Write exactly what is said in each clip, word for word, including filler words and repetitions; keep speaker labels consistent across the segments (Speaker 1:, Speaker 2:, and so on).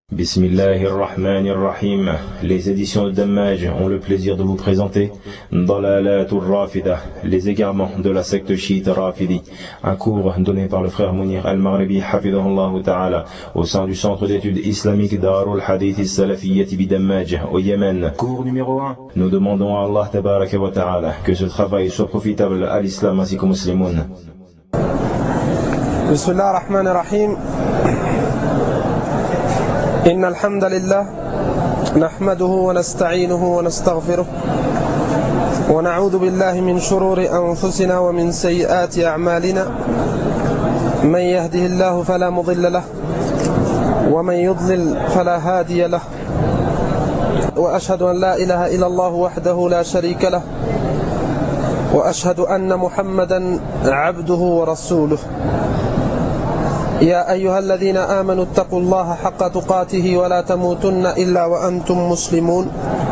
Speaker 1: Bismillahirrahmanirrahim. Les éditions de Dammaj ont le plaisir de vous présenter Dalalatul Rafida, les égarements de la secte chiite Rafidi, un cours donné par le frère Mounir Al-Maghribi Hafidahullah Ta'ala au sein du centre d'études islamiques Darul Hadith Salafiyyati bi Dammaj au Yémen. Cours numéro un. Nous demandons à Allah Tabaraka wa Ta'ala que ce travail soit profitable à l'islam ainsi qu'aux musulmans.
Speaker 2: Bismillahirrahmanirrahim. إن الحمد لله نحمده ونستعينه ونستغفره ونعوذ بالله من شرور أنفسنا ومن سيئات أعمالنا من يهده الله فلا مضل له ومن يضلل فلا هادي له وأشهد أن لا إله إلا الله وحده لا شريك له وأشهد أن محمدا عبده ورسوله. يا أيها الذين آمنوا اتقوا الله حق تقاته ولا تموتن إلا وأنتم مسلمون.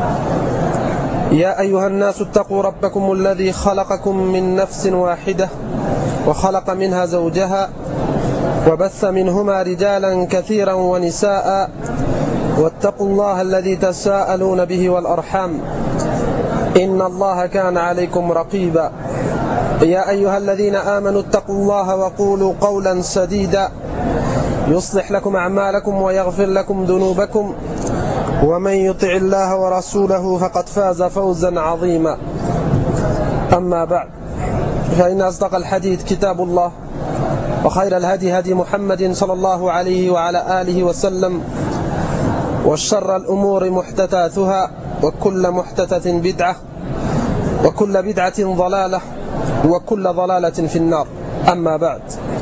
Speaker 2: يا أيها الناس اتقوا ربكم الذي خلقكم من نفس واحدة وخلق منها زوجها وبث منهما رجالا كثيرا ونساء واتقوا الله الذي تساءلون به والأرحام إن الله كان عليكم رقيبا. يا أيها الذين آمنوا اتقوا الله وقولوا قولا سديدا يصلح لكم أعمالكم ويغفر لكم ذنوبكم ومن يطع الله ورسوله فقد فاز فوزا عظيما. أما بعد، فإن أصدق الحديث كتاب الله وخير الهدي هدي محمد صلى الله عليه وعلى آله وسلم وشر الأمور محدثاتها وكل محدثة بدعة وكل بدعة ضلالة وكل ضلالة في النار. أما بعد،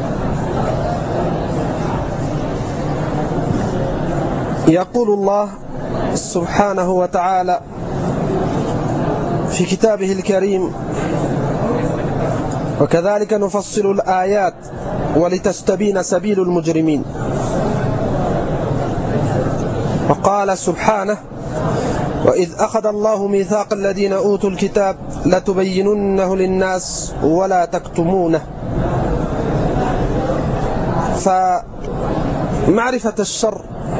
Speaker 2: يقول الله سبحانه وتعالى في كتابه الكريم: وكذلك نفصل الآيات ولتستبين سبيل المجرمين. وقال سبحانه: وإذ أخذ الله ميثاق الذين أوتوا الكتاب لتبيننه للناس ولا تكتمونه. فمعرفة الشر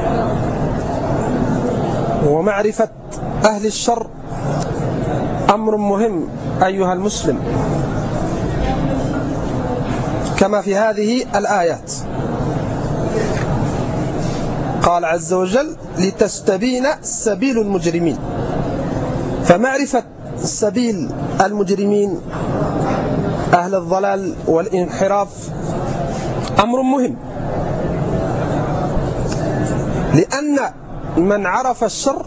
Speaker 2: ومعرفة أهل الشر أمر مهم أيها المسلم، كما في هذه الآيات. قال عز وجل: لتستبين سبيل المجرمين. فمعرفة سبيل المجرمين أهل الضلال والانحراف أمر مهم، لأن من عرف الشر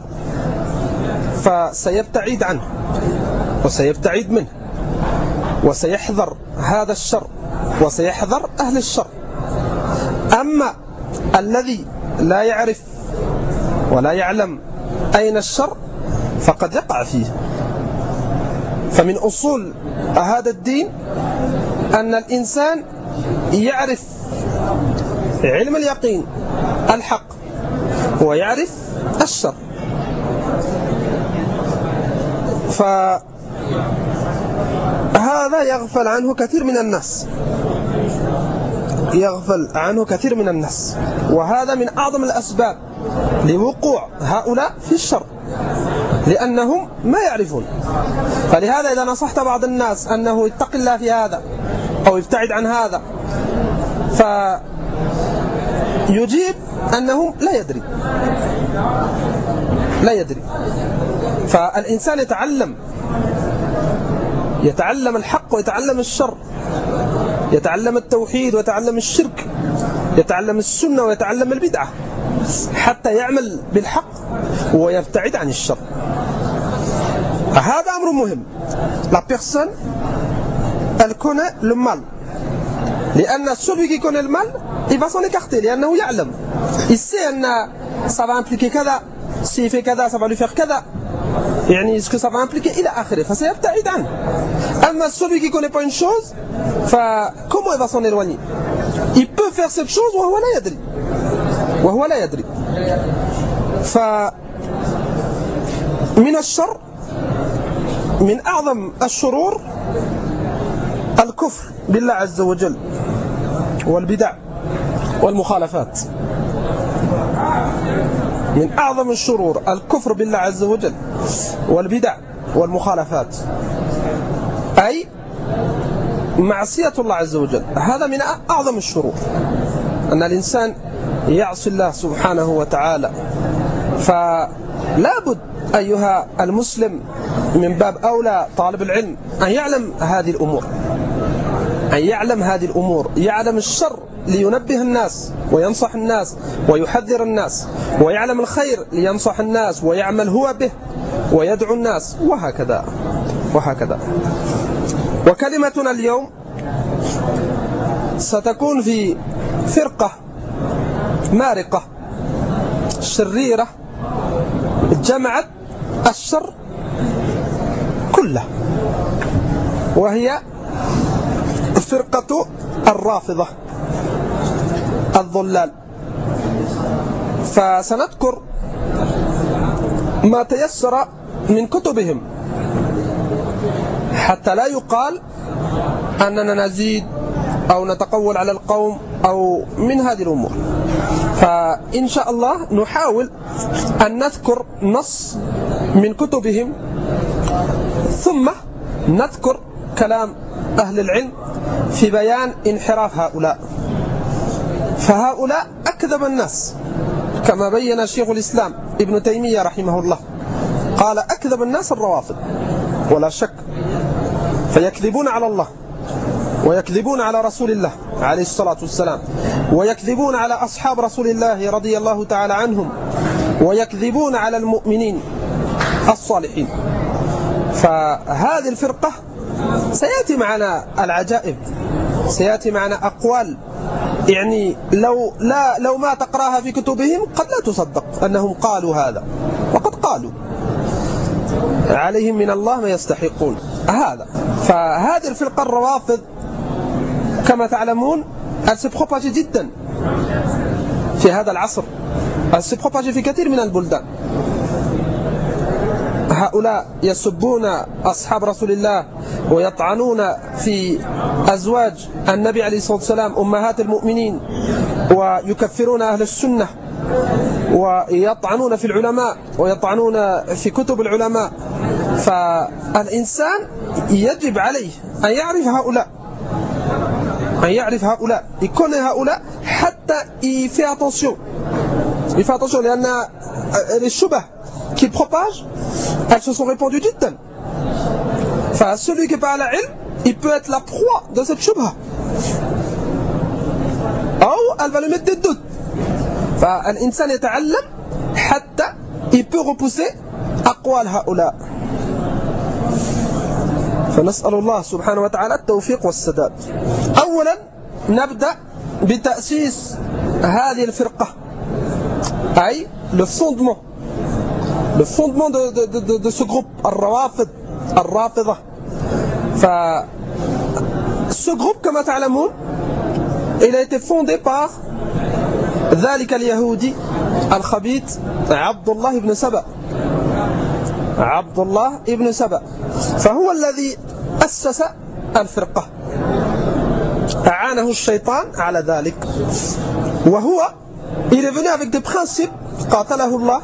Speaker 2: فسيبتعد عنه وسيبتعد منه وسيحذر هذا الشر وسيحذر أهل الشر. أما الذي لا يعرف ولا يعلم أين الشر فقد يقع فيه. فمن أصول هذا الدين أن الإنسان يعرف علم اليقين الحق ويعرف الشر. فهذا يغفل عنه كثير من الناس يغفل عنه كثير من الناس وهذا من أعظم الأسباب لوقوع هؤلاء في الشر، لأنهم ما يعرفون. فلهذا إذا نصحت بعض الناس أنه يتق الله في هذا أو يبتعد عن هذا فيجيب أنه لا يدري لا يدري فالإنسان يتعلم يتعلم الحق ويتعلم الشر، يتعلم التوحيد ويتعلم الشرك، يتعلم السنة ويتعلم البدعة، حتى يعمل بالحق ويبتعد عن الشر. هذا أمر مهم. La personne, elle connaît le mal. لأن celui qui connaît le mal, il va s'en écarter. لأنه يعلم. Il sait أن ça va impliquer كذا. S'il fait كذا, ça va lui faire كذا. يعني ce que ça va impliquer إلى آخره. فسيبتعد عنه. أما celui qui ne connaît pas une chose, comment il va s'en éloigner? Il peut faire cette chose وهو لا يدري. وهو لا يدري. فمن الشر، من أعظم الشرور الكفر بالله عز وجل والبدع والمخالفات. من أعظم الشرور الكفر بالله عز وجل والبدع والمخالفات، أي معصية الله عز وجل. هذا من أعظم الشرور، أن الإنسان يعصي الله سبحانه وتعالى. فلا بد أيها المسلم من باب أولى طالب العلم أن يعلم هذه الأمور، أن يعلم هذه الأمور، يعلم الشر لينبه الناس وينصح الناس ويحذر الناس، ويعلم الخير لينصح الناس ويعمل هو به ويدعو الناس، وهكذا وهكذا. وكلمتنا اليوم ستكون في فرقة مارقة شريرة جمعت الشر كله، وهي فرقة الرافضة الضلال. فسنذكر ما تيسر من كتبهم حتى لا يقال أننا نزيد أو نتقول على القوم أو من هذه الأمور. فإن شاء الله نحاول أن نذكر نص من كتبهم، ثم نذكر كلام أهل العلم في بيان انحراف هؤلاء. فهؤلاء أكذب الناس، كما بين شيخ الإسلام ابن تيمية رحمه الله، قال أكذب الناس الروافض ولا شك، فيكذبون على الله ويكذبون على رسول الله عليه الصلاة والسلام، ويكذبون على أصحاب رسول الله رضي الله تعالى عنهم، ويكذبون على المؤمنين الصالحين. فهذه الفرقة سيأتي معنا العجائب، سيأتي معنا أقوال يعني لو لا لو ما تقراها في كتبهم قد لا تصدق أنهم قالوا هذا، وقد قالوا عليهم من الله ما يستحقون هذا. فهذه الفرقة الروافض كما تعلمون elle s'est propagée جدا في هذا العصر، elle s'est propagée في كثير من البلدان. هؤلاء يسبون أصحاب رسول الله ويطعنون في أزواج النبي عليه الصلاة والسلام أمهات المؤمنين، ويكفرون أهل السنة، ويطعنون في العلماء ويطعنون في كتب العلماء. فالإنسان يجب عليه أن يعرف هؤلاء، أن يعرف هؤلاء يكون هؤلاء حتى il fait attention il fait attention لأن الشبه qu'ils propagent elles se sont répandues جدا. فcelui qui n'est pas à la ilm il peut être la proie de cette shubha أو elle va lui mettre des doutes. فالإنسان يتعلم حتى il peut repousser أقوال هؤلاء. فنسأل الله سبحانه وتعالى التوفيق والسداد. أولا نبدأ بتأسيس هذه الفرقة، أي le fondement le fondement de, de, de, de, de ce groupe الروافض الرافضة. ف ce groupe كما تعلمون il a été fondé par ذلك اليهودي الخبيث عبد الله بن سبأ عبد الله بن سبأ فهو الذي أسس الفرقة، أعانه الشيطان على ذلك. وهو il est venu avec des principes قاتله الله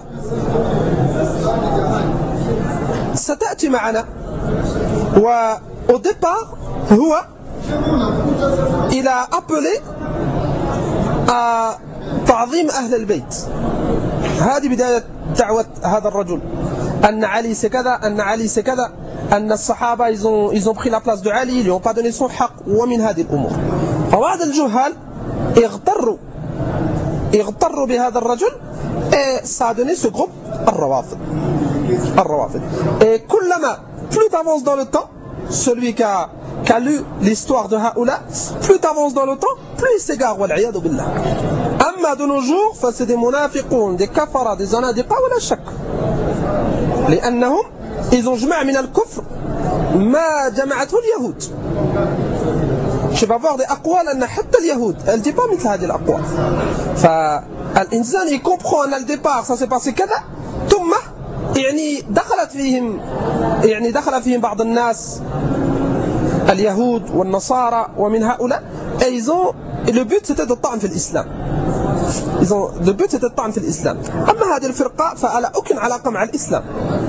Speaker 2: ستأتي معنا. وau départ هو il a appelé à تعظيم أهل البيت. هذه بداية دعوة هذا الرجل، أن علي سكذا، أن علي سكذا، أن الصحابة ils ont, ils ont pris la place de Ali, ils lui ont pas donné son حق، ومن هذه الأمور. فبعض الجهال اغتروا اغتروا بهذا الرجل et ça a donné ce groupe الروافض الروافض. Et كلما plus t'avances dans le temps, celui qui a, qui a lu l'histoire de Haoula, plus t'avances dans le temps, plus il s'égare والعياذ بالله. أما de nos jours فسي des منافقون des كفرة des زنادقة ولا شك، لأنهم ils ont جمع من الكفر ما جمعته اليهود. Je vais voir des أقوال أن حتى اليهود elle dit pas مثل هذه الأقوال. فالإنسان il comprend أن الديبار ça s'est passé كذا، ثم يعني دخلت فيهم يعني دخل فيهم بعض الناس اليهود والنصارى ومن هؤلاء et ils ont, et le but c'était de ta'an في الإسلام. Ils ont, le but c'était de ta'an في الإسلام. أما هذه الفرقة فلا aucune علاقة مع الإسلام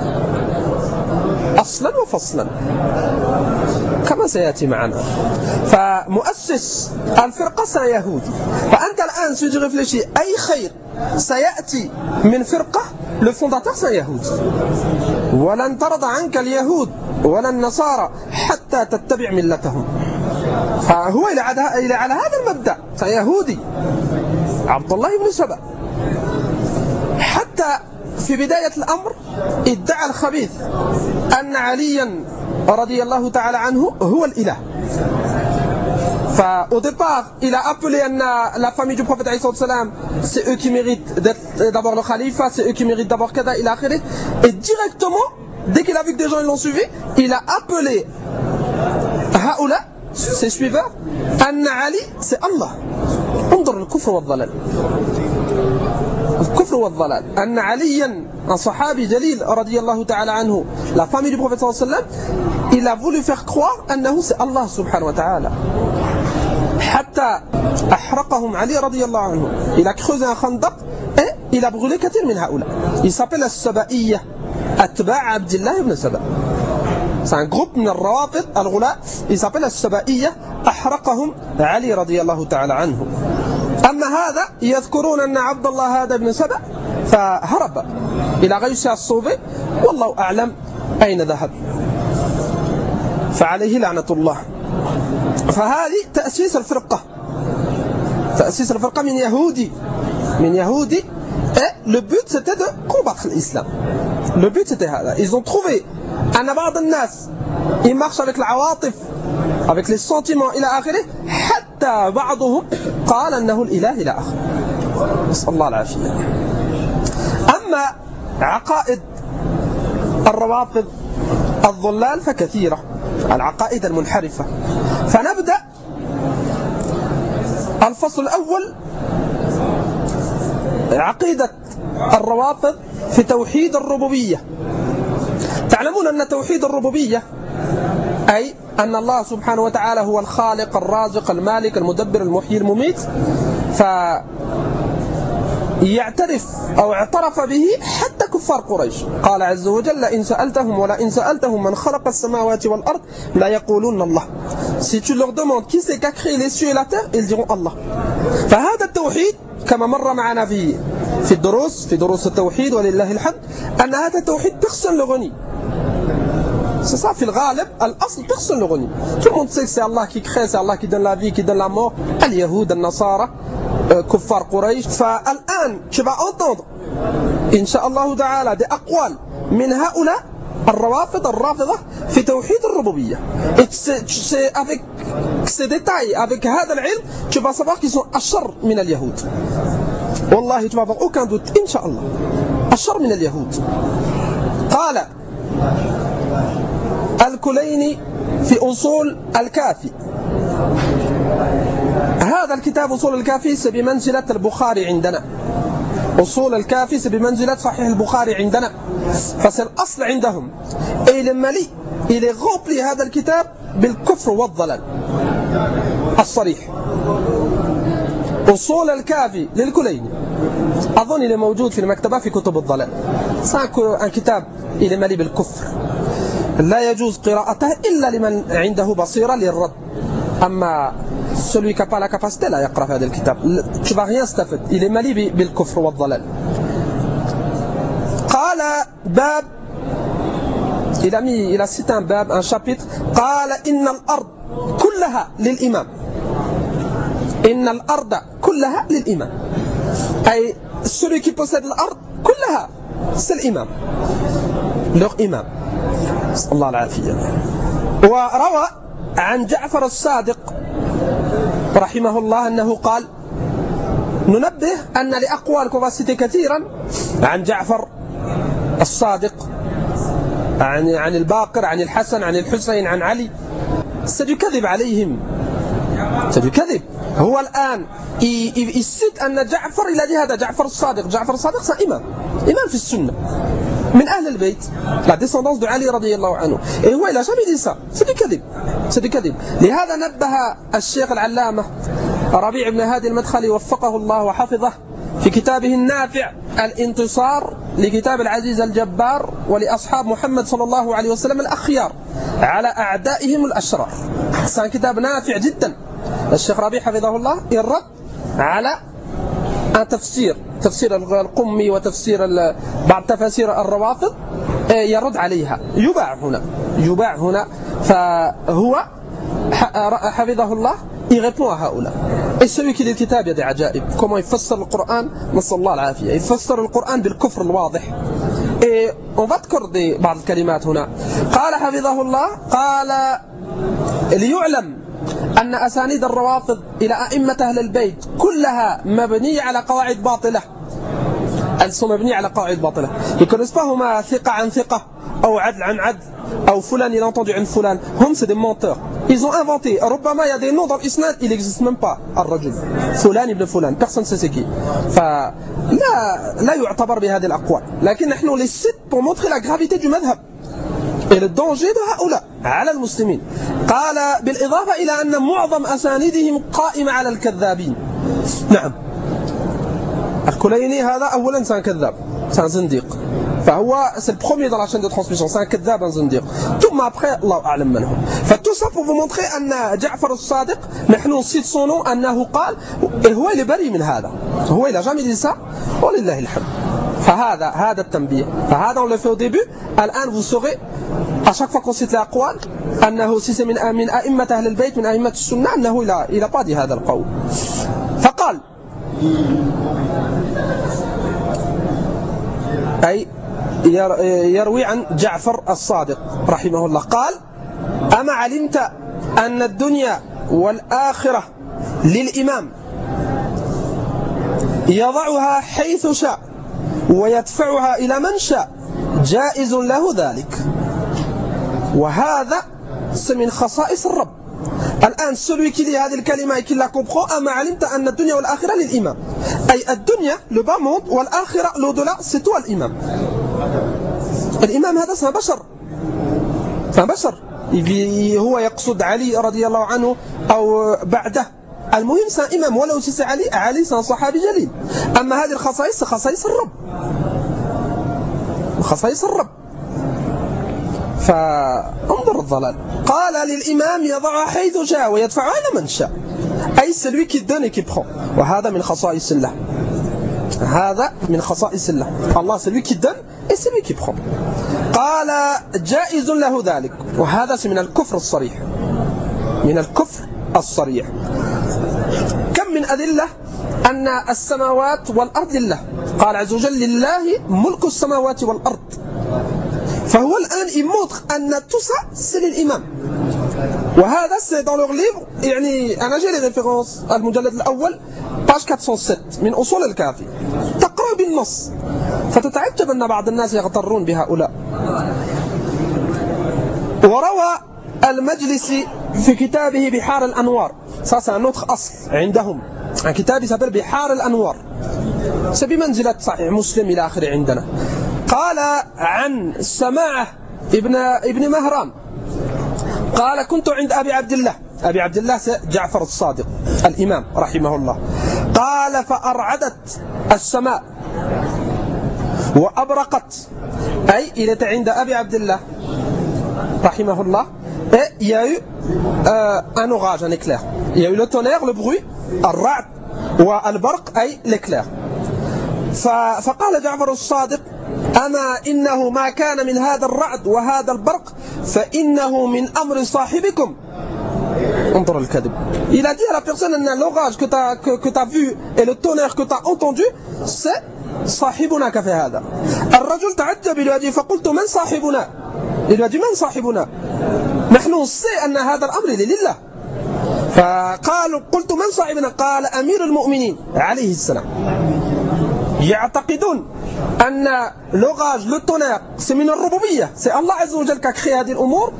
Speaker 2: أصلا وفصلا كما سيأتي معنا. فمؤسس الفرقة سيهودي. فأنت الآن si tu réfléchis أي خير سيأتي من فرقة le fondateur سيهودي. ولن ترضى عنك اليهود ولا النصارى حتى تتبع ملتهم. فهو إلى على هذا المبدأ سيهودي عبد الله بن سبأ. حتى في بداية الأمر ادعى الخبيث أن عليا رضي الله تعالى عنه هو الإله. Au départ, il a appelé la famille du prophète alayhi salam, c'est eux qui méritent d'avoir le khalifa, c'est eux qui méritent d'avoir kada, il a akhiri. Et directement, dès qu'il a vu que des gens l'ont suivi, il a appelé Haoula, ses suiveurs, Anna Ali, c'est Allah. انظر الكفر والضلال. الكفر والضلال. أن عليا un صحابي جليل رضي الله تعالى عنه, la famille du prophète sallallahu alayhi wa sallam, il a voulu faire croire أنه c'est Allah subhanahu wa ta'ala. حتى أحرقهم علي رضي الله عنه. Il a creusé un khandaq et il a brûlé كثير من هؤلاء. Il s'appelle السبائية أتباع عبد الله بن سبأ. C'est un groupe من الروافض الغلاء. Il s'appelle السبائية أحرقهم علي رضي الله تعالى عنه. أما هذا يذكرون أن عبد الله هذا بن سبأ فهرب. Il a réussi à se sauver. والله أعلم أين ذهب. فعليه لعنة الله. فهذه تأسيس الفرقة. تأسيس الفرقة من يهودي. من يهودي. Et le but c'était de combattre l'islam. Le but c'était هذا. Ils ont trouvé أن بعض الناس ils marchent avec العواطف, avec les sentiments إلى آخره, حتى بعضهم قال أنه الإله إلى آخره. نسأل الله العافية. أما عقائد الروافض الضلال فكثيرة, العقائد المنحرفة. فنبدأ الفصل الأول عقيدة الروافض في توحيد الربوبية. تعلمون أن توحيد الربوبية أي أن الله سبحانه وتعالى هو الخالق الرازق المالك المدبر المحيي المميت, فيعترف أو اعترف به حتى كفار قريش. قال عز وجل إن سألتهم ولا إن سألتهم من خلق السماوات والأرض لا يقولون الله. Si tu leur demandes qui c'est qui a créé les cieux et la terre, ils diront Allah. فهذا التوحيد كما مر معنا في في الدروس في دروس التوحيد ولله الحمد أن هذا التوحيد personne le renie. C'est ça, في الغالب الأصل personne le renie. Tout le monde sait que c'est Allah qui crée, c'est Allah qui donne la vie, qui donne la mort. اليهود النصارى كفار قريش. فالآن tu vas entendre إن شاء الله تعالى des أقوال من هؤلاء الروافض الرافضة في توحيد الربوبية. Et c'est avec ces détails, avec هذا العلم, tu vas savoir qu'ils sont أشر من اليهود. والله tu vas avoir aucun doute إن شاء الله أشر من اليهود. قال الكليني في أصول الكافي. هذا الكتاب أصول الكافي c'est بمنزلة البخاري عندنا. أصول الكافي c'est بمنزلة صحيح البخاري عندنا. فسي الأصل عندهم. Et il est mali, il est rempli هذا الكتاب بالكفر والضلال الصريح. أصول الكافي للكليني أظن il est موجود في المكتبة في كتب الضلال. C'est un كتاب il est mali بالكفر, لا يجوز قراءته إلا لمن عنده بصيرة للرد. أما celui qui n'a pas la capacité لا يقرأ هذا الكتاب. Tu vas rien استفد. Il est mali بالكفر والضلال. قال باب, il a mis, il a cité un bab, un chapitre. قال إن الأرض كلها للإمام. إن الأرض كلها للإمام. أي celui qui possède l'ard كلها c'est l'imam, leur imam. الله العافية. وروى عن جعفر الصادق رحمه الله أنه قال ننبه أن لأقوال كوفاسيتي كثيرا عن جعفر الصادق, عن عن الباقر, عن الحسن, عن الحسين, عن علي. سيكذب عليهم, سيكذب. هو الآن يسد أن جعفر إلى هذا جعفر الصادق. جعفر الصادق c'est imam, imam في السنة. من أهل البيت la descendance de Ali رضي الله عنه. Et هو il a jamais dit ça. C'est du كذب. C'est du كذب. لهذا نبه الشيخ العلامة ربيع بن هادي المدخلي وفقه الله وحفظه في كتابه النافع الانتصار لكتاب العزيز الجبار ولأصحاب محمد صلى الله عليه وسلم الأخيار على أعدائهم الأشرار. كان كتاب نافع جدا. الشيخ ربيع حفظه الله يرد على تفسير تفسير القمي وتفسير بعض تفاسير الروافض يرد عليها. يباع هنا يباع هنا فهو حفظه الله il répond à هؤلاء. Et celui qui lit الكتاب يدي عجائب. Comment il fassر القرآن نسأل الله العافية. يفسر القرآن بالكفر الواضح. Et on va تذكر بعض الكلمات هنا. قال حفظه الله قال ليعلم أن أسانيد الروافض إلى أئمة أهل البيت كلها مبنية على قواعد باطلة. elles sont مبنية على قواعد باطلة. Ils ne connaissent pas هما ثقة عن ثقة أو عدل عن عدل أو فلان il a entendu عن فلان. هم c'est des menteurs. Ils ont inventé. ربما il y a des noms dans l'isnad il n'existe même pas. الرجل فلان ابن فلان personne ne sait c'est qui. فلا لا يعتبر بهذه الأقوال. لكن نحن les cites pour montrer la gravité du madhab et le danger de هؤلاء على المسلمين. قال بالإضافة إلى أن معظم أسانيدهم قائمة على الكذابين. نعم الكليني هذا أولا c'est un كذاب c'est un زنديق. فهو c'est le premier dans la chaîne de transmission c'est un كذاب un زنديق. ثم après الله أعلم من هو. فtout ça pour vous montrer أن جعفر الصادق نحن نصيد son nom أنه قال هو اللي بريء من هذا. هو il a jamais dit ça ولله الحمد. فهذا هذا التنبيه. فهذا on le fait au début. الآن vous saurez à chaque fois qu'on cite l'aqwal أنه si c'est من من أئمة أهل البيت من أئمة السنة أنه إلى إلى pas dit هذا القول. فقال أي يروي عن جعفر الصادق رحمه الله قال أما علمت أن الدنيا والآخرة للإمام يضعها حيث شاء ويدفعها إلى من شاء جائز له ذلك وهذا من خصائص الرب. الآن celui qui lit هذه الكلمة et qui la comprend أما علمت أن الدنيا والآخرة للإمام أي الدنيا le bas monde والآخرة l'au-delà c'est toi الإمام. الإمام هذا اسمه بشر فبشر هو يقصد علي رضي الله عنه أو بعده المهم c'est إمام ولو c'est علي علي c'est un صحابي جليل. أما هذه الخصائص خصائص الرب خصائص الرب. فانظر الضلال قال للإمام يضعها حيث شاء ويدفعها إلى من شاء أي celui qui donne et qui prend وهذا من خصائص الله. هذا من خصائص الله. الله celui qui donne et celui qui prend. قال جائز له ذلك وهذا من الكفر الصريح من الكفر الصريح. كم من أدلة أن السماوات والأرض لله. قال عز وجل لله ملك السماوات والأرض. فهو الآن il montre أن tout ça c'est للإمام. وهذا c'est dans leur livre يعني أنا j'ai les références المجلد الأول page quatre cent sept من أصول الكافي تقرأ بالنص فتتعجب أن بعض الناس يغترون بهؤلاء. وروى المجلسي في كتابه بحار الأنوار ça c'est un autre أصل عندهم un كتاب يسمى بحار الأنوار c'est بمنزلة صحيح مسلم إلى آخره عندنا. قال عن سماعة ابن ابن مهران قال كنت عند أبي عبد الله أبي عبد الله جعفر الصادق الإمام رحمه الله. قال فأرعدت السماء وأبرقت أي il était عند أبي عبد الله رحمه الله et il y a eu euh, un orage un éclair. Il y a eu le tonnerre le bruit الرعد والبرق أي l'éclair. فقال جعفر الصادق أما إنه ما كان من هذا الرعد وهذا البرق فإنه من أمر صاحبكم. انظر الكذب. Il a dit à la personne l'orage que tu as que, que tu as vu et le tonnerre que tu as entendu c'est صاحبنا كفي هذا. الرجل تعجب il lui a dit فقلت من صاحبنا. Il lui a dit من صاحبنا. نحن نصي أن هذا الأمر لله. فقالوا قلت من صاحبنا قال أمير المؤمنين عليه السلام. يعتقدون أن l'orage, le tonnerre, c'est من الربوبية. C'est Allah عز وجل qui a créé هذه الأمور.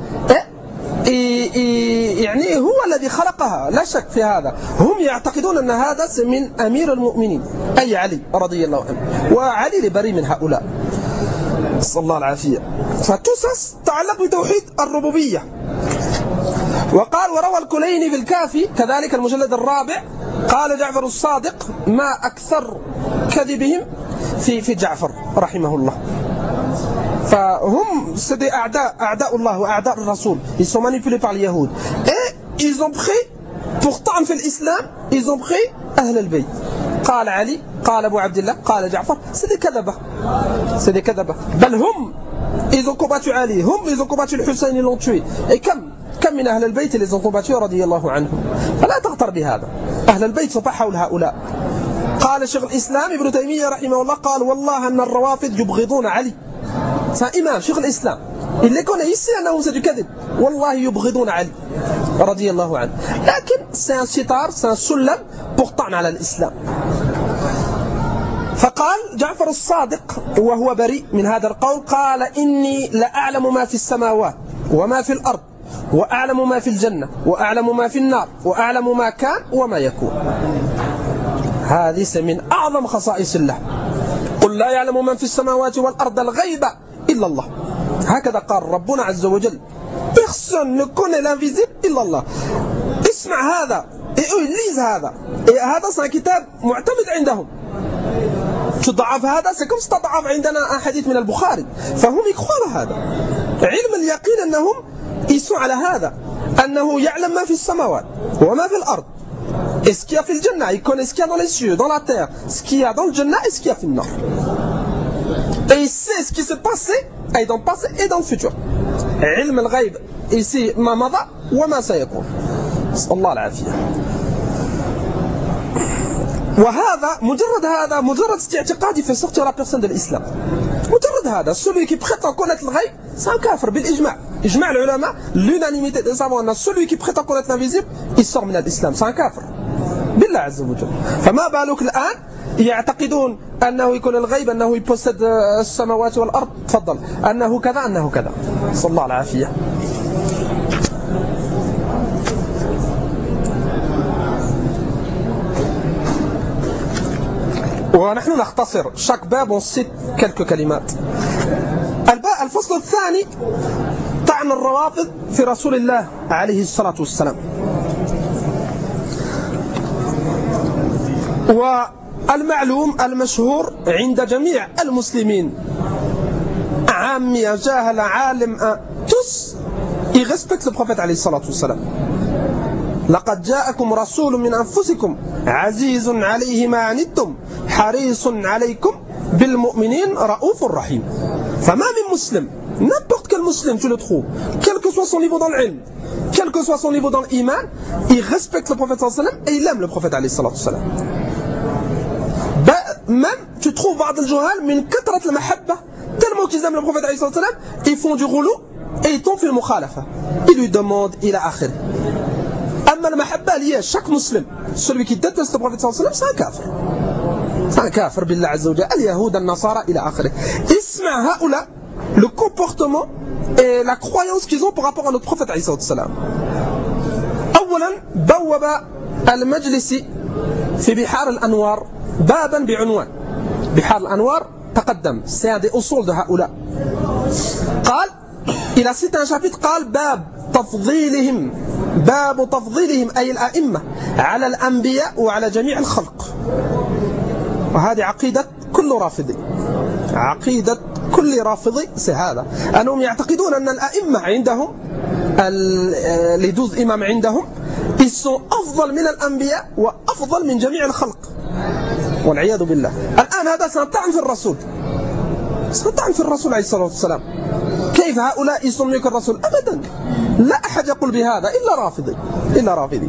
Speaker 2: يعني هو الذي خلقها لا شك في هذا. هم يعتقدون أن هذا من أمير المؤمنين أي علي رضي الله عنه. وعلي لبري من هؤلاء. نسأل الله العافية. فتوسس تعلق بتوحيد الربوبية. وقال وروى الكليني في الكافي كذلك المجلد الرابع قال جعفر الصادق ما أكثر كذبهم في في جعفر رحمه الله. فهم c'est أعداء أعداء الله وأعداء الرسول. Ils sont manipulés par les Yahoud. Et ils ont pris pour طعن في الإسلام ils ont pris أهل البيت. قال علي قال أبو عبد الله قال جعفر c'est des كذبة c'est des كذبة. بل هم ils ont combattu Ali, هم ils ont combattu le Hussein, ils l'ont tué. Et كم كم من أهل البيت اللي ont combattu رضي الله عنهم. فلا تغتر بهذا. أهل البيت sont pas حول هؤلاء. قال شيخ الإسلام ابن تيمية رحمه الله قال والله أن الروافض يبغضون علي. c'est un imam شيخ الإسلام. il les connaît ici أنه c'est du كذب. والله يبغضون علي رضي الله عنه. لكن c'est un ستار c'est un سلم pour طعن على الإسلام. فقال جعفر الصادق وهو بريء من هذا القول قال إني لأعلم ما في السماوات وما في الأرض وأعلم ما في الجنة وأعلم ما في النار وأعلم ما كان وما يكون. هذه من أعظم خصائص الله. قل لا يعلم من في السماوات والأرض الغيب إلا الله. هكذا قال ربنا عز وجل. Personne ne connaît l'invisible إلا الله. اسمع هذا et eux ils lisent هذا et هذا c'est un كتاب معتمد عندهم. تضعف هذا c'est comme si تضعف عندنا أحاديث من البخاري. فهم يخوضوا هذا علم اليقين أنهم يسوا على هذا أنه يعلم ما في السماوات وما في الأرض. Et ce qu'il y a في الجنة, il connaît ce qu'il y a dans les cieux, dans la terre, ce qu'il y a dans le Jannah et ce qu'il y a في النار. Et il sait ce qui s'est passé et dans le passé et dans le futur. علم الغيب ici ما مضى وما سيكون. نسأل الله العافية. وهذا مجرد هذا مجرد اعتقادي في sortir la personne de l'islam. مجرد هذا celui qui prétend connaître le ghaib c'est un kafir بالإجماع. إجماع العلماء l'unanimité des savants أن celui qui prétend connaître l'invisible il sort من الإسلام c'est un kafir بالله عز وجل. فما بالك الآن يعتقدون أنه يكون الغيب أنه يبسد السماوات والأرض. تفضل أنه كذا أنه كذا. صلى الله العافية. ونحن نختصر chaque باب on cite quelques كلمات. الباب الفصل الثاني طعن الروافض في رسول الله عليه الصلاة والسلام. والمعلوم المشهور عند جميع المسلمين عامية جاهل عالم tous ils respectent le prophète عليه الصلاة والسلام. لقد جاءكم رسول من أنفسكم عزيز عليه ما عنتم حريص عليكم بالمؤمنين رؤوف رحيم. فما من مسلم n'importe quel musulman tu le trouves quel que soit son niveau dans l'ilm quel que soit son niveau dans l'iman il respecte le prophète sallallahu alayhi wa sallam et il aime le prophète alayhi salatu wa sallam. Même tu trouves بعض الجهال من كثرة المحبة tellement qu'ils aiment le prophète alayhi salatu wa sallam ils font du rouleau et ils tombent في المخالفة. Ils lui demandent إلى آخره. أما المحبة اللي هي chaque musulman celui qui déteste le prophète sallallahu alayhi wa sallam c'est un kafir. C'est un kafir بالله عز وجل. اليهود النصارى إلى آخره. اسمع هؤلاء le comportement et la croyance qu'ils ont par rapport à notre prophète عليه الصلاة والسلام. أولا بوب المجلسي في بحار الأنوار بابا بعنوان بحار الأنوار تقدم c'est un des usul de هؤلاء. قال il a cité un chapitre قال باب تفضيلهم باب تفضيلهم أي الأئمة على الأنبياء وعلى جميع الخلق. وهذه عقيدة كل رافضي عقيدة كل رافضي هذا أنهم يعتقدون أن الأئمة عندهم les douze إمام عندهم ils sont أفضل من الأنبياء وأفضل من جميع الخلق والعياذ بالله. الآن هذا سنطعن في الرسول سنطعن في الرسول عليه الصلاة والسلام. كيف هؤلاء يصنعون الرسول؟ أبدا لا أحد يقول بهذا إلا رافضي إلا رافضي.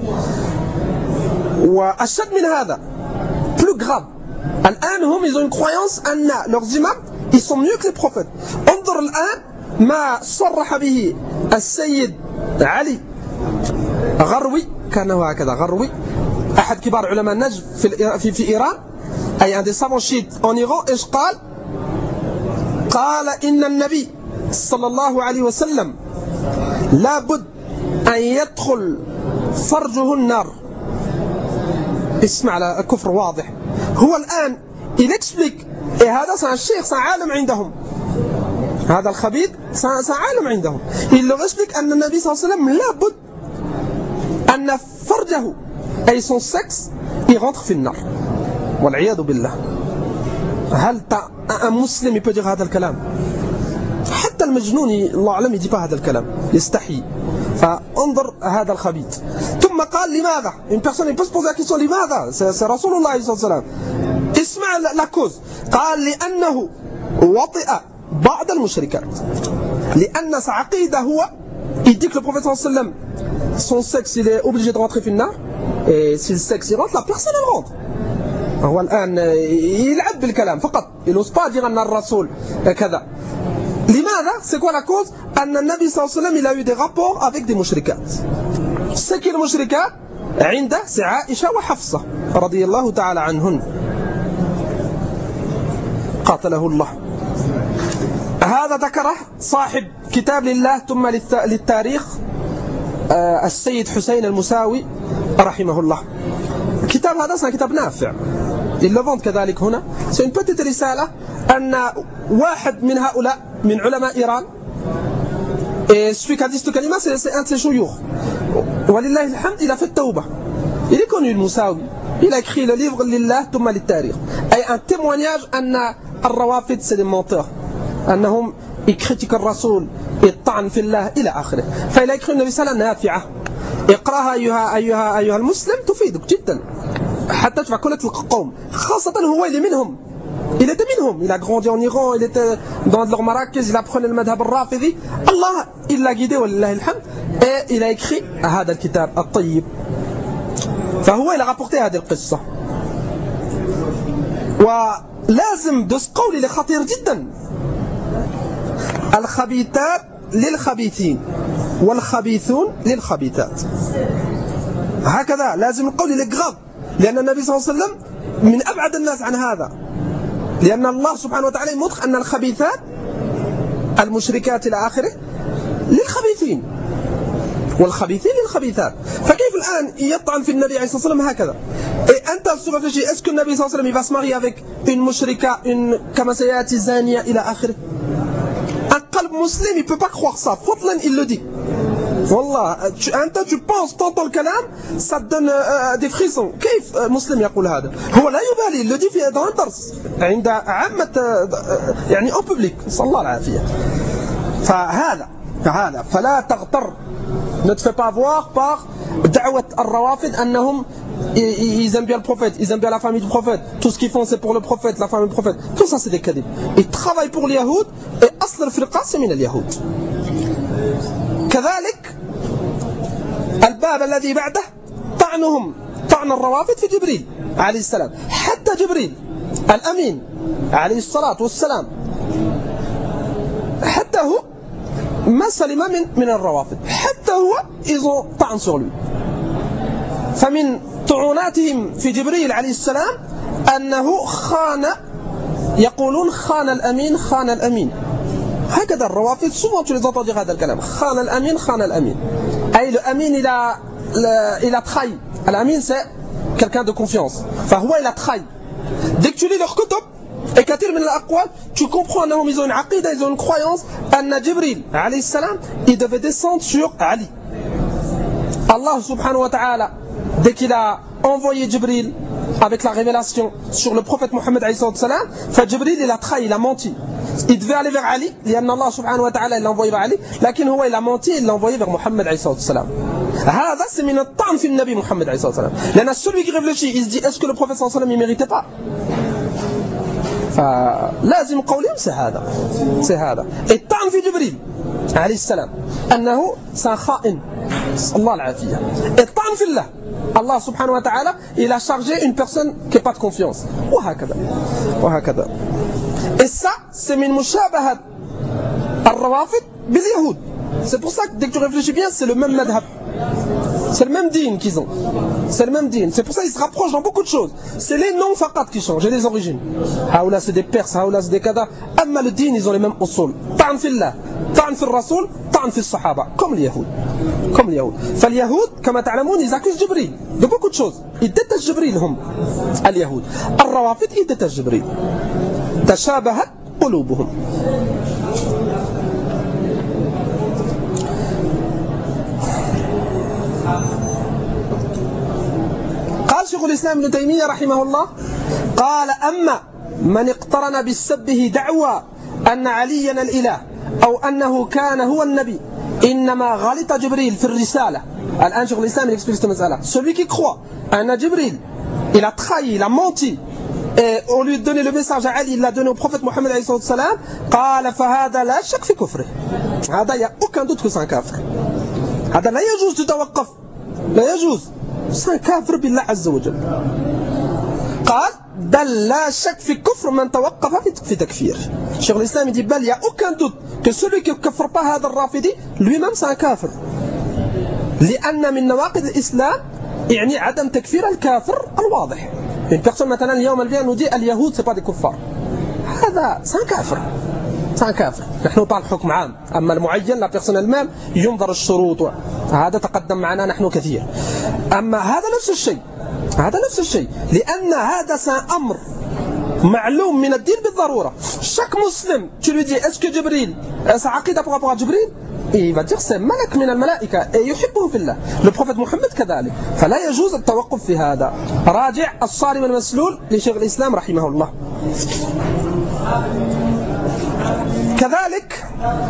Speaker 2: وأشد من هذا plus grave الآن هم ils ont une croyance أن leurs imams ils sont mieux que les prophètes. انظر الآن ما صرح به السيد علي غروي كانه هكذا غروي أحد كبار علماء النجم في في في إيران أي un des savants chiites en Iran. إيش قال؟ قال إن النبي صلى الله عليه وسلم لابد أن يدخل فرجه النار. اسمع على الكفر واضح. هو الآن il explique et هذا c'est un cheikh c'est un عالم عندهم هذا الخبيث سعالم عندهم. Il leur explique أن النبي صلى الله عليه وسلم لابد أن فرجه أي son sexe il rentre في النار والعياذ بالله. هل un مسلم peut dire هذا الكلام؟ حتى المجنون الله أعلم يجيب هذا الكلام يستحي. فانظر هذا الخبيث. ثم قال لماذا؟ une personne il peut se poser la question لماذا؟ c'est رسول الله صلى الله عليه وسلم. اسمع la cause. قال لأنه وطئ بعض المشركات. لأن sa عقيدة هو il dit que le prophète صلى الله عليه وسلم son sexe il est obligé de rentrer في النار et si le sexe il rentre la personne elle rentre. هو الآن يلعب بالكلام فقط. il n'ose pas dire أن الرسول كذا. لماذا؟ c'est quoi la cause؟ أن النبي صلى الله عليه وسلم il a eu des rapports avec des مشركات. c'est qui les مشركات؟ عنده c'est عائشة وحفصة رضي الله تعالى عنهن. قاتله الله. هذا ذكره صاحب كتاب لله ثم للتاريخ السيد حسين المساوي رحمه الله. الكتاب هذا c'est un كتاب نافع. ils le vendent كذلك هنا. c'est une petite رسالة أن واحد من هؤلاء من علماء إيران et celui qui a dit ce kalima c'est un de ses شيوخ. ولله الحمد il a fait التوبة. il est connu المساوي. il a écrit le livre لله ثم للتاريخ. أي un témoignage أن الروافد c'est des menteurs. أنهم يكرتك الرسول الطعن في الله إلى آخره. فإلى يكري النبي صلى الله عليه وسلم نافعة اقرأها أيها, أيها, أيها المسلم تفيدك جدا حتى تفع كل القوم خاصة هو اللي منهم. il était منهم. il a grandi en Iran. il était dans leur Marrakech. il apprenait le madhab al-Rafidi. Allah il l'a guidé ولله الحمد et il a écrit هذا الكتاب الطيب. فهو il a rapporté هذه القصة. ولازم دوس قولي اللي خطير جدا. الخبيثات للخبيثين والخبيثون للخبيثات. هكذا لازم القول للغض. لأن النبي صلى الله عليه وسلم من أبعد الناس عن هذا. لأن الله سبحانه وتعالى يمدخ أن الخبيثات المشركات إلى آخره للخبيثين والخبيثين للخبيثات. فكيف الآن يطعن في النبي عليه الصلاة والسلام هكذا؟ أنت réfléchis, est-ce que le Nabi sallallahu alayhi wa sallam il va se marier avec une mushrika, une كما سيأتي زانية إلى آخره? Un qalb musulman, il ne peut pas croire ça. Fotlan, il le dit. Wallah, tu, tu penses, t'entends le kalam, ça te donne euh, des frissons. كيف مسلم يقول هذا؟ هو لا يبالي, il le dit dans un dars. عند عامة يعني au public. صلى الله العافية. فهذا هذا فلا تغتر. Ne te fais pas voir par دعوة الروافد أنهم ils aiment bien le prophète, ils aiment bien la famille du prophète. Tout ce qu'ils font c'est pour le prophète, la famille du prophète. Tout ça c'est des kadhib. Ils travaillent pour les Yahoud et أصل الفرقة c'est من اليهود. كذلك الباب الذي بعده طعنهم طعن الروافد في جبريل عليه السلام. حتى جبريل الأمين عليه الصلاة والسلام حتى هو ما سلم من من الروافد. حتى هو ils ont طعن sur lui. فمن طعوناتهم في جبريل عليه السلام أنه خان, يقولون خان الأمين خان الأمين. هكذا الروافد souvent tu les entends dire هذا الكلام. خان الأمين خان الأمين. أي الأمين il a, il a trahi. الأمين c'est quelqu'un de confiance. فهو il a trahi. Dès que tu lis leur kutub et كثير من الأقوال tu comprends أنهم ils ont une عقيدة, ils ont une croyance أن جبريل عليه السلام il devait descendre sur Ali. Allah subhanahu wa ta'ala dès qu'il a envoyé Jibril avec la révélation sur le prophète Mohammed alayhi salam, Jibril il a trahi, il a menti. Il devait aller vers Ali, لأن Allah subhanahu wa ta'ala l'a envoyé vers Ali, لكن هو il a menti, il l'a envoyé vers Mohammed alayhi salam. هذا c'est من الطعن في النبي Mohammed alayhi salam. لأن celui qui réfléchit, il se dit est-ce que le prophète sallallahu alayhi wa sallam il méritait pas? فلازم قولهم c'est هذا, c'est هذا. الطعن في جبريل عليه السلام أنه خائن. Allah العافية. الطعن في الله. Allah subhanahu wa ta'ala, il a chargé une personne qui n'a pas de confiance. وهكذا. وهكذا. Et ça, c'est min mushabahat al-rawafid bil-yahoud. C'est pour ça que dès que tu réfléchis bien, c'est le même madhab. C'est le même din qu'ils ont. C'est le même din. C'est pour ça qu'ils se rapprochent dans beaucoup de choses. C'est les noms faqat qui changent et les origines. Haoula c'est des Perses, haoula c'est des Kada. Amma le din, ils ont les mêmes usul. Ta'an fillah, ta'an fil rasoul, ta'an fil sahaba. Comme les Yahoud. Comme les Yahoud. Fal Yahoud, comme ta'lamoun, ils accusent Jibril de beaucoup de choses. Ils détestent Jibril, hum. Al-Yahoud. Al-Rawafid, ils détestent Jibril. Tashabahat qulubuhum. قال شيخ الإسلام ابن تيمية رحمه الله قال أما من اقترن بالسبه دعوى أن عليا الإله أو أنه كان هو النبي إنما غلط جبريل في الرسالة. الآن شيخ الإسلام explique cette مسألة. Celui qui croit أن جبريل il a trahi, il a menti et au lieu de donner le message à Ali il l'a donné au prophète Mohammed alayhi salam, قال فهذا لا شك في كفره. هذا il n'y a aucun doute que c'est un kafir. هذا لا يجوز تتوقف، لا يجوز، c'est un kafir بالله عز وجل. قال بل لا شك في كفر من توقف في تكفير. شيخ الإسلام dit بل il n'y a aucun doute que celui qui ne kafir pas هذا الرافضي lui-même c'est un kafir. لأن من نواقض الإسلام يعني عدم تكفير الكافر الواضح. Une personne maintenant اليوم elle vient nous dit اليهود c'est pas des kuffar. هذا c'est un kafir. c'est un kafir. نحن نطال حكم عام. أما المعين لا personne elle-même ينظر الشروط. هذا تقدم معنا نحن كثير. أما هذا نفس الشيء. هذا نفس الشيء لأن هذا أمر معلوم من الدين بالضرورة. chaque مسلم tu lui dis est-ce que Jibril sa عقيدة par rapport à Jibril il va dire c'est ملك من الملائكة et يحبه في الله. le prophète محمد كذلك. فلا يجوز التوقف في هذا. راجع الصارم المسلول لشيخ الإسلام رحمه الله. كذلك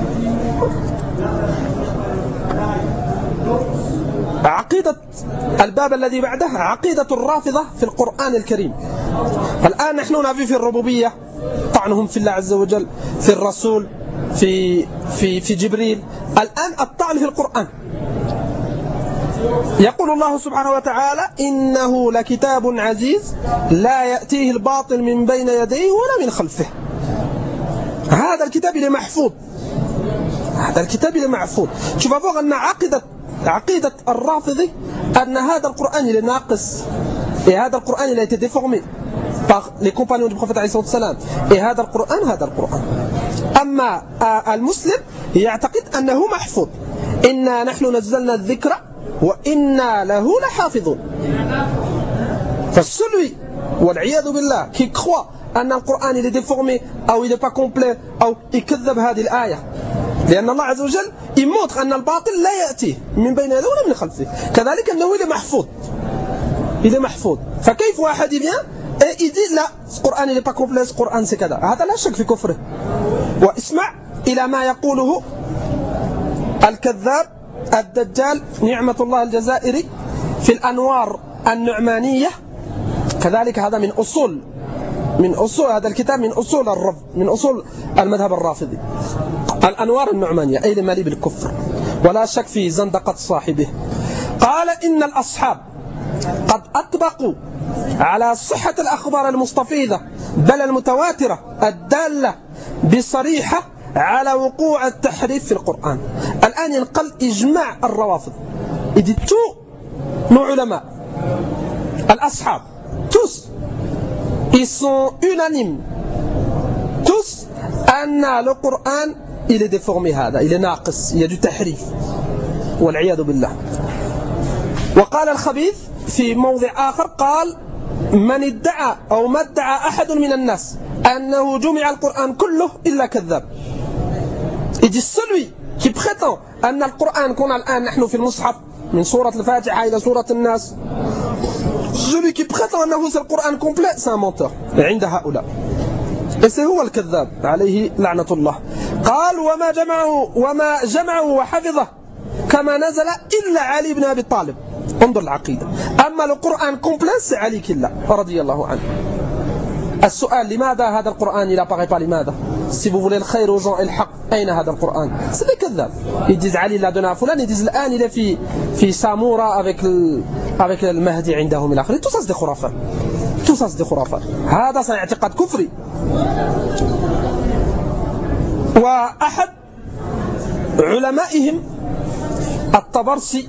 Speaker 2: عقيدة الباب الذي بعده عقيدة الرافضة في القرآن الكريم. الآن نحن نعرف في الربوبية طعنهم في الله عز وجل، في الرسول، في في في جبريل. الآن الطعن في القرآن. يقول الله سبحانه وتعالى إنه لكتاب عزيز لا يأتيه الباطل من بين يديه ولا من خلفه. هذا الكتاب اللي محفوظ. هذا الكتاب اللي محفوظ. شوف فوق أن عقيدة عقيدة الرافضي أن هذا القرآن اللي ناقص et هذا القرآن اللي a été déformé par les compagnons du prophète عليه الصلاة والسلام et هذا القرآن هذا القرآن. أما المسلم يعتقد أنه محفوظ. إنا نحن نزلنا الذكر وإنا له لحافظون. فالسلوي والعياذ بالله qui croit أن القرآن il est déformé أو il n'est pas complet أو يكذب هذه الآية لأن الله عز وجل يموت أن الباطل لا يأتيه من بين يديه ولا من خلفه. كذلك أنه إلى محفوظ إلى محفوظ. فكيف واحد يبيان يدي لا القرآن إلى با كومبليس القرآن سي كذا هذا لا شك في كفره. واسمع إلى ما يقوله الكذاب الدجال نعمة الله الجزائري في الأنوار النعمانية. كذلك هذا من أصول من أصول هذا الكتاب من أصول الرفض من أصول المذهب الرافضي. الأنوار النعمانية أي المالي بالكفر ولا شك في زندقة صاحبه. قال إن الأصحاب قد أطبقوا على صحة الأخبار المستفيضة بل المتواترة الدالة بصريحة على وقوع التحريف في القرآن. الآن ينقل إجماع الروافض إذ تو nos علماء الأصحاب tous ils sont unanimes tous أن le Coran il est déformé هذا il est ناقص il y a du تحريف والعياذ بالله. وقال الخبيث في موضع آخر قال من ادعى أو ما ادعى أحد من الناس أنه جمع القرآن كله إلا كذاب. il dit celui qui prétend أن القرآن qu'on a الآن نحن في المصحف من سورة الفاتحة إلى سورة الناس celui qui prétend أنه c'est le Coran complet c'est un menteur عند هؤلاء. et c'est هو الكذاب عليه لعنة الله. قال وما جمعه وما جمعه وحفظه كما نزل إلا علي بن أبي طالب. انظر العقيدة. أما القرآن complet c'est علي كلا رضي الله عنه. السؤال لماذا هذا القرآن il apparaît pas لماذا si vous voulez الخير aux gens الحق أين هذا القرآن c'est des كذاب. ils disent علي l'a donné à فلان ils disent الآن il est في في سامورة avec ال... avec المهدي عندهم إلى آخره. tout ça c'est des خرافات tout ça c'est des خرافات. هذا صحيح اعتقاد كفري. وأحد علمائهم الطبرسي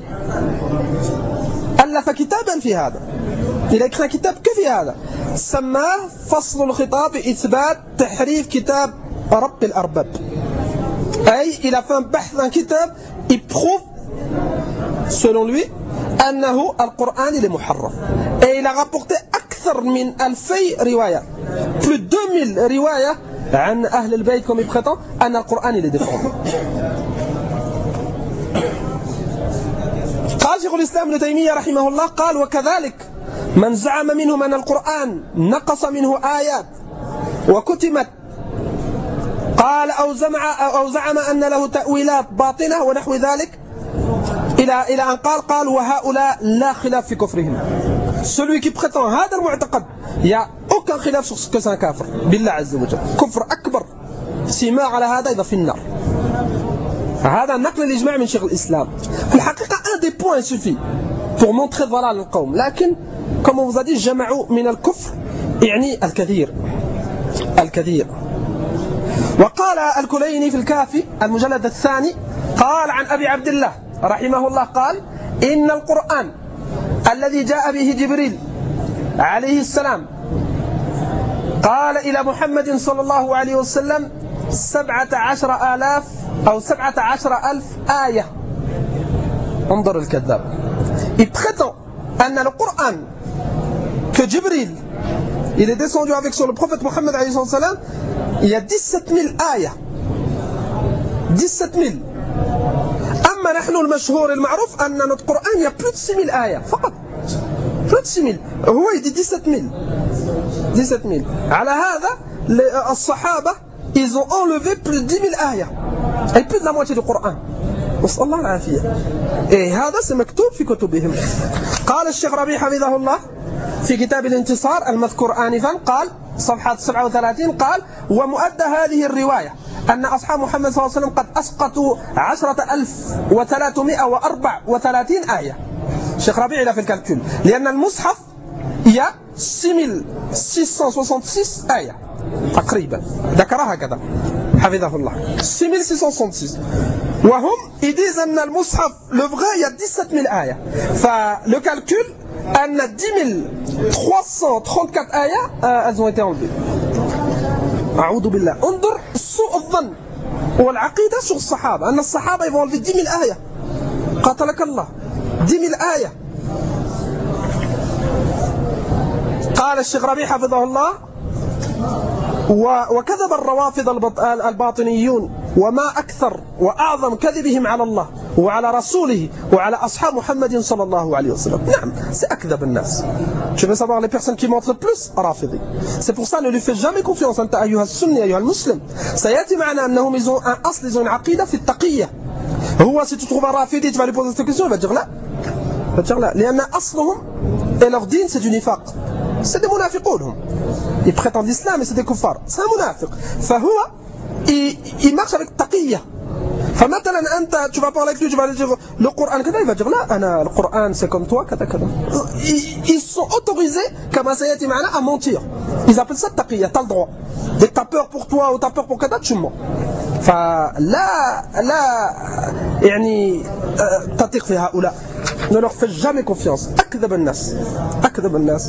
Speaker 2: ألف كتابا في هذا il a écrit un كتاب كيف هذا سماه فصل الخطاب في إثبات تحريف كتاب رب الأرباب. أي il a fait un بحث un كتاب il prouve selon lui أنه القرآن il est محرف et il a rapporté أكثر من ألفي رواية plus de deux mille رواية عن أهل البيت comme il prétend أن القرآن il est déformé. قال شيخ الإسلام ابن تيمية رحمه الله قال وكذلك من زعم منهم أن القرآن نقص منه آيات وكتمت قال أو زعم أو زعم أن له تأويلات باطنة ونحو ذلك إلى إلى أن قال قال وهؤلاء لا خلاف في كفرهم. Celui qui prétend هذا المعتقد il y a aucun خلاف sur ce que c'est un كافر بالله عز وجل كفر أكبر سيما على هذا إذا في النار. هذا نقل الإجماع من شيخ الإسلام. في الحقيقة un des points suffit pour montrer ضلال القوم لكن comme on vous a dit جمعوا من الكفر يعني الكثير الكثير. وقال الكليني في الكافي المجلد الثاني قال عن أبي عبد الله رحمه الله قال إن القرآن الذي جاء به جبريل عليه السلام قال إلى محمد صلى الله عليه وسلم سبعة عشر آلاف أو سبعة عشر ألف آية. انظر الكذاب. Il prétend أن القرآن que Jibril il est descendu avec sur le prophète Mohammed alayhi salam il y a dix-sept mille آية dix-sept mille. أما نحن المشهور المعروف أن القرآن il y a plus de six mille آية فقط plus de six mille. هو يدي dix-sept mille dix-sept mille. على هذا الصحابة ils ont enlevé plus de dix mille آية et plus de la moitié du Coran. نسأل الله العافية. إيه هذا سمكتوب في كتبهم. قال الشيخ ربيع حفظه الله في كتاب الانتصار المذكور آنفا قال صفحة سبعة وثلاثين قال ومؤدى هذه الرواية أن أصحاب محمد صلى الله عليه وسلم قد أسقطوا عشرة ألف وثلاثمائة وأربع وثلاثين آية. الشيخ ربيع إلى في الكالكول لأن المصحف il y a six mille six cent soixante-six آية تقريبا ذكرها كذا حفظه الله six mille six cent soixante-six. وهم ils disent أن المصحف le vrai il y a dix-sept mille آية. فle calcul أن dix mille trois cent trente-quatre آية elles ont été enlevées. أعوذ بالله. انظر سوء الظن والعقيدة sur الصحابة أن الصحابة ils vont enlever dix mille آية. قاتلك الله dix mille آية. قال الشيخ ربيع حفظه الله وكذب الروافض الباطنيون وما أكثر وأعظم كذبهم على الله وعلى رسوله وعلى أصحاب محمد صلى الله عليه وسلم. نعم سأكذب الناس. Tu veux savoir les personnes qui mentent le plus رافضي. C'est pour ça ne lui fais jamais confiance أنت أيها السني أيها المسلم. سيأتي معنا أنهم ils ont un أصل ils ont une عقيدة في التقية. هو si tu trouves un rafidi tu vas lui poser cette question il va dire لا. Il va dire لا لأن أصلهم et leur dîne c'est du nifaq. C'est des munafiqoun هم. Ils prétendent l'islam mais c'est des kuffars. C'est un munafiq. فهو il, il marche avec taqiyya. فمثلا أنت tu vas parler avec lui tu vas lui dire le Coran كذا il va dire لا أنا le Coran c'est comme toi كذا كذا. Ils sont autorisés كما سيأتي معنا à mentir. Ils appellent ça taqiyya. T'as le droit. Dès que t'as peur pour toi ou t'as peur pour كذا tu mens. فلا لا يعني تثق في هؤلاء. Ne leur fais jamais confiance. أكذب الناس. أكذب الناس.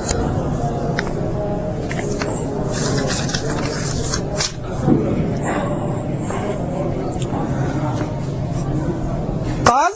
Speaker 2: قال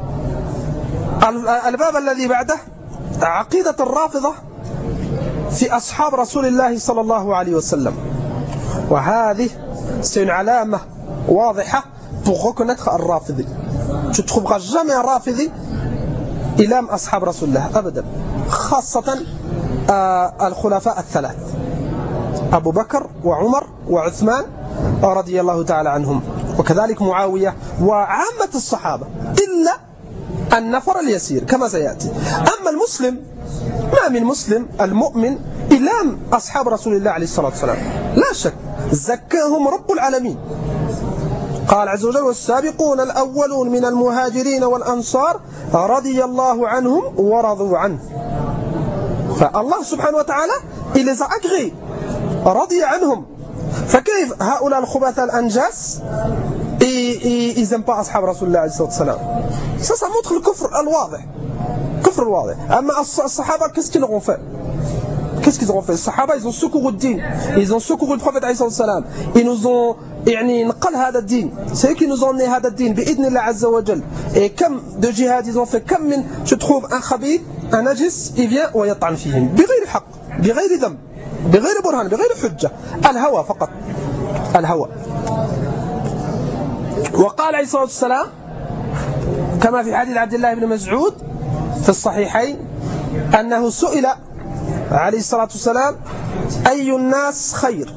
Speaker 2: الباب الذي بعده عقيدة الرافضة في أصحاب رسول الله صلى الله عليه وسلم. وهذه c'est une علامة واضحة pour reconnaître الرافضي. Tu ne trouveras jamais un rafidi il aime أصحاب رسول الله أبدا خاصة الخلفاء الثلاث أبو بكر وعمر وعثمان رضي الله تعالى عنهم وكذلك معاوية وعامة الصحابة إلا النفر اليسير كما سيأتي. أما المسلم ما من مسلم المؤمن إلام أصحاب رسول الله عليه الصلاة والسلام لا شك زكاهم رب العالمين. قال عز وجل والسابقون الأولون من المهاجرين والأنصار رضي الله عنهم ورضوا عنه. فالله سبحانه وتعالى il les a agréés رضي عنهم. فكيف هؤلاء الخبثاء الأنجاس ils n'aiment pas أصحاب رسول الله عليه الصلاة والسلام. Ça ça montre le كفر الواضح كفر الواضح. أما الصحابة qu'est-ce qu'ils ont fait Qu'est-ce qu'ils ont fait? Les Sahaba, ils ont secouru le din. Ils ont secouru le prophète alayhi salam. Ils nous ont يعني نقل هذا الدين. C'est eux qui nous ont emmené هذا الدين بإذن الله عز وجل. Et comme de jihad ils ont fait comme من je trouve un khabith, un najis, il vient ويطعن فيهم بغير حق, بغير ذنب, بغير برهان, بغير حجة. الهوى فقط. الهوى. وقال عليه الصلاة والسلام كما في حديث عبد الله بن مسعود في الصحيحين أنه سئل عليه الصلاة والسلام أي الناس خير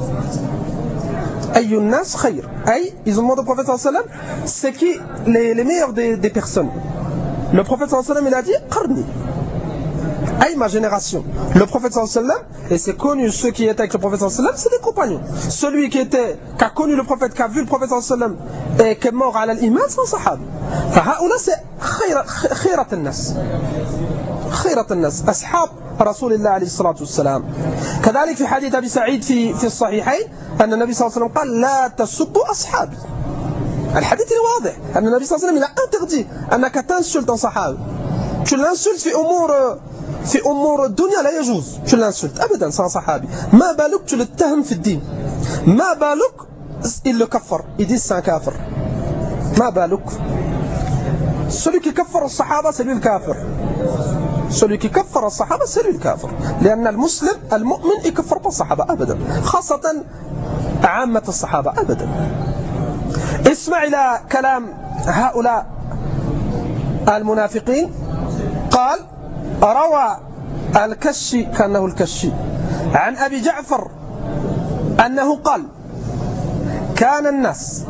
Speaker 2: أي الناس خير أي ils ont demandé au prophète sallallahu alayhi wa sallam c'est qui les, les meilleurs des, des personnes. Le prophète sallallahu alayhi wa sallam il a dit qarni aïe ma génération. Le prophète sallallahu alayhi wa sallam, et c'est connu ceux qui étaient avec le prophète sallallahu alayhi wa sallam, c'est des compagnons. Celui qui était, qui a connu le prophète, qui a vu le prophète sallallahu alayhi wa sallam et qui est mort à l'iman, c'est un sahab. فهؤلاء c'est خيرة الناس خيرة الناس أصحاب رسول الله عليه الصلاة والسلام. كذلك في حديث أبي سعيد في في الصحيحين أن النبي صلى الله عليه وسلم قال لا تسبوا أصحابي. الحديث واضح أن النبي صلى الله عليه وسلم il a interdit أنك تنسلت un صحابي. Tu l'insultes في أمور في أمور الدنيا لا يجوز. Tu l'insultes أبدا c'est un صحابي. ما بالك tu le تهم في الدين. ما بالك il le كفر. Il dit c'est un kafir. ما بالك. Celui qui كفر الصحابة c'est lui le kafir. Celui qui كفر الصحابة c'est lui le kafir. لأن المسلم المؤمن يكفر بالصحابة أبدا. خاصة عامة الصحابة أبدا. اسمع إلى كلام هؤلاء المنافقين. قال روى الكشي كأنه الكشي عن أبي جعفر أنه قال كان الناس